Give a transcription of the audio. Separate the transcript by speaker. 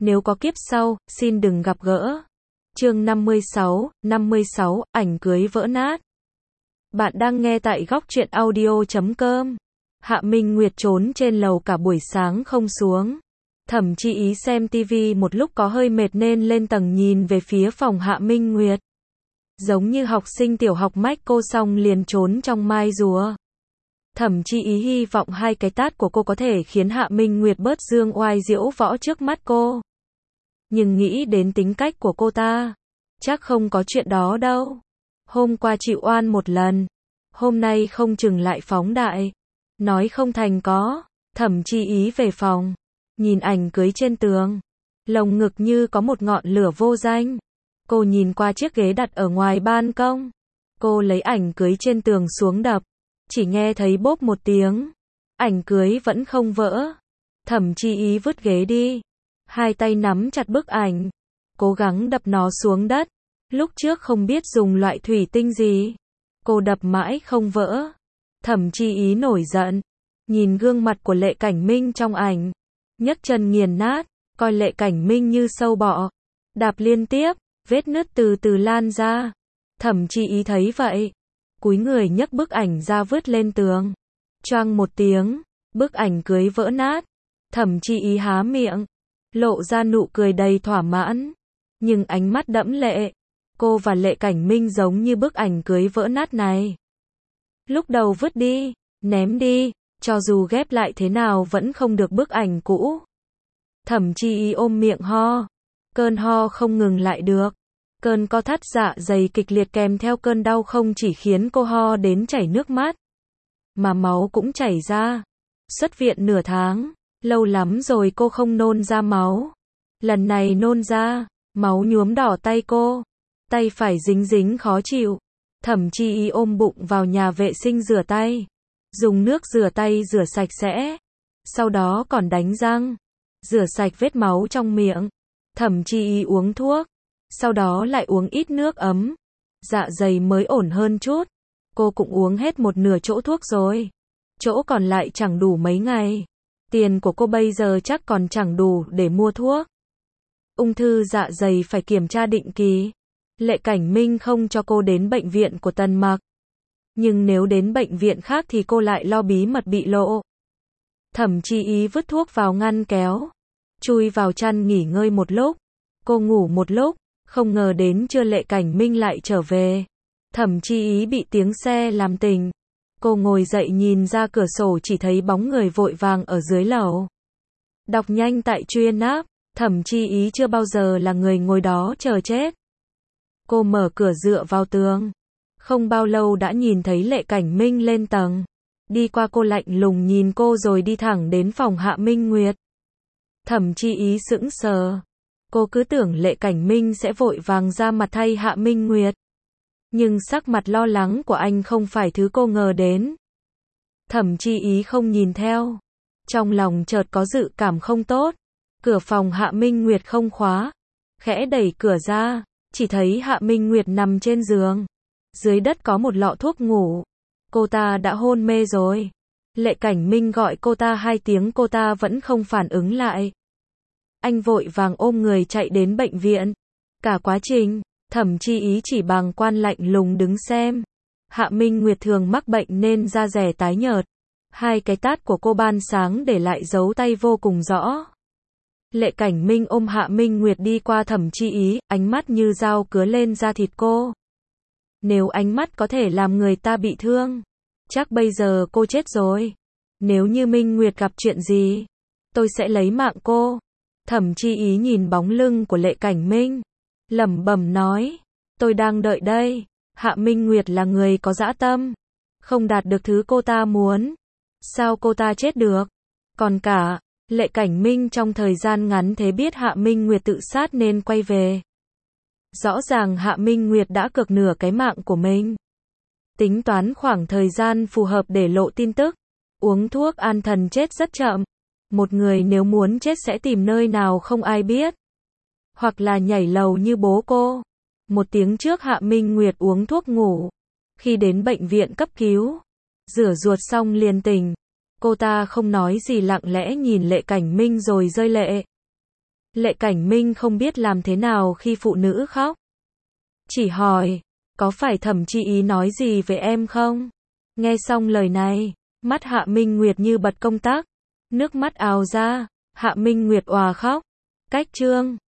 Speaker 1: Nếu có kiếp sau, xin đừng gặp gỡ. Chương 56, ảnh cưới vỡ nát. Bạn đang nghe tại góc truyện audio.com. Hạ Minh Nguyệt trốn trên lầu cả buổi sáng không xuống. Thẩm Chi Ý xem tivi một lúc có hơi mệt nên lên tầng nhìn về phía phòng Hạ Minh Nguyệt. Giống như học sinh tiểu học mách cô xong liền trốn trong mai rùa. Thẩm Chi Ý hy vọng hai cái tát của cô có thể khiến Hạ Minh Nguyệt bớt dương oai diễu võ trước mắt cô. Nhưng nghĩ đến tính cách của cô ta, chắc không có chuyện đó đâu. Hôm qua chịu oan một lần, hôm nay không chừng lại phóng đại. Nói không thành có. Thẩm Chi Ý về phòng, nhìn ảnh cưới trên tường, lồng ngực như có một ngọn lửa vô danh. Cô nhìn qua chiếc ghế đặt ở ngoài ban công. Cô lấy ảnh cưới trên tường xuống đập, chỉ nghe thấy bốp một tiếng. Ảnh cưới vẫn không vỡ. Thẩm Chi Ý vứt ghế đi, hai tay nắm chặt bức ảnh, cố gắng đập nó xuống đất. Lúc trước không biết dùng loại thủy tinh gì, cô đập mãi không vỡ. Thẩm Chi Ý nổi giận, nhìn gương mặt của Lệ Cảnh Minh trong ảnh, nhấc chân nghiền nát, coi Lệ Cảnh Minh như sâu bọ, đạp liên tiếp, vết nứt từ từ lan ra. Thẩm Chi Ý thấy vậy, cúi người nhấc bức ảnh ra vứt lên tường. Choang một tiếng, bức ảnh cưới vỡ nát. Thẩm Chi Ý há miệng, lộ ra nụ cười đầy thỏa mãn, nhưng ánh mắt đẫm lệ. Cô và Lệ Cảnh Minh giống như bức ảnh cưới vỡ nát này. Lúc đầu vứt đi, ném đi, cho dù ghép lại thế nào vẫn không được bức ảnh cũ. Thẩm Chi Ý ôm miệng ho, cơn ho không ngừng lại được. Cơn co thắt dạ dày kịch liệt kèm theo cơn đau không chỉ khiến cô ho đến chảy nước mắt, mà máu cũng chảy ra. Xuất viện nửa tháng, lâu lắm rồi cô không nôn ra máu. Lần này nôn ra, máu nhuốm đỏ tay cô, tay phải dính dính khó chịu. Thẩm Chi Ý ôm bụng vào nhà vệ sinh rửa tay, dùng nước rửa tay rửa sạch sẽ, sau đó còn đánh răng, rửa sạch vết máu trong miệng. Thẩm Chi Ý uống thuốc, sau đó lại uống ít nước ấm, dạ dày mới ổn hơn chút. Cô cũng uống hết một nửa chỗ thuốc rồi, chỗ còn lại chẳng đủ mấy ngày. Tiền của cô bây giờ chắc còn chẳng đủ để mua thuốc. Ung thư dạ dày phải kiểm tra định kỳ. Lệ Cảnh Minh không cho cô đến bệnh viện của Tần Mặc, nhưng nếu đến bệnh viện khác thì cô lại lo bí mật bị lộ. Thẩm Chi Ý vứt thuốc vào ngăn kéo, chui vào chăn nghỉ ngơi một lúc. Cô ngủ một lúc, không ngờ đến trưa Lệ Cảnh Minh lại trở về. Thẩm Chi Ý bị tiếng xe làm tỉnh. Cô ngồi dậy nhìn ra cửa sổ chỉ thấy bóng người vội vàng ở dưới lầu. Đọc nhanh tại chuyên app. Thẩm Chi Ý chưa bao giờ là người ngồi đó chờ chết. Cô mở cửa dựa vào tường. Không bao lâu đã nhìn thấy Lệ Cảnh Minh lên tầng. Đi qua cô lạnh lùng nhìn cô rồi đi thẳng đến phòng Hạ Minh Nguyệt. Thẩm Chi Ý sững sờ. Cô cứ tưởng Lệ Cảnh Minh sẽ vội vàng ra mặt thay Hạ Minh Nguyệt. Nhưng sắc mặt lo lắng của anh không phải thứ cô ngờ đến. Thẩm Chi Ý không nhìn theo. Trong lòng chợt có dự cảm không tốt. Cửa phòng Hạ Minh Nguyệt không khóa. Khẽ đẩy cửa ra, chỉ thấy Hạ Minh Nguyệt nằm trên giường. Dưới đất có một lọ thuốc ngủ. Cô ta đã hôn mê rồi. Lệ Cảnh Minh gọi cô ta 2 tiếng cô ta vẫn không phản ứng lại. Anh vội vàng ôm người chạy đến bệnh viện. Cả quá trình, Thẩm Chi Ý chỉ bàng quan lạnh lùng đứng xem. Hạ Minh Nguyệt thường mắc bệnh nên da dẻ tái nhợt. 2 cái tát của cô ban sáng để lại dấu tay vô cùng rõ. Lệ Cảnh Minh ôm Hạ Minh Nguyệt đi qua Thẩm Chi Ý, ánh mắt như dao cứa lên da thịt cô. Nếu ánh mắt có thể làm người ta bị thương, chắc bây giờ cô chết rồi. Nếu như Minh Nguyệt gặp chuyện gì, tôi sẽ lấy mạng cô. Thẩm Chi Ý nhìn bóng lưng của Lệ Cảnh Minh, lẩm bẩm nói, tôi đang đợi đây. Hạ Minh Nguyệt là người có dã tâm, không đạt được thứ cô ta muốn, sao cô ta chết được? Còn cả, Lệ Cảnh Minh trong thời gian ngắn thế biết Hạ Minh Nguyệt tự sát nên quay về. Rõ ràng Hạ Minh Nguyệt đã cược nửa cái mạng của mình. Tính toán khoảng thời gian phù hợp để lộ tin tức. Uống thuốc an thần chết rất chậm. Một người nếu muốn chết sẽ tìm nơi nào không ai biết. Hoặc là nhảy lầu như bố cô. 1 tiếng trước Hạ Minh Nguyệt uống thuốc ngủ. Khi đến bệnh viện cấp cứu, rửa ruột xong liền tỉnh. Cô ta không nói gì lặng lẽ nhìn Lệ Cảnh Minh rồi rơi lệ. Lệ Cảnh Minh không biết làm thế nào khi phụ nữ khóc. Chỉ hỏi, có phải Thẩm Chi Ý nói gì về em không? Nghe xong lời này, mắt Hạ Minh Nguyệt như bật công tắc, nước mắt ào ra, Hạ Minh Nguyệt òa khóc. Cách chương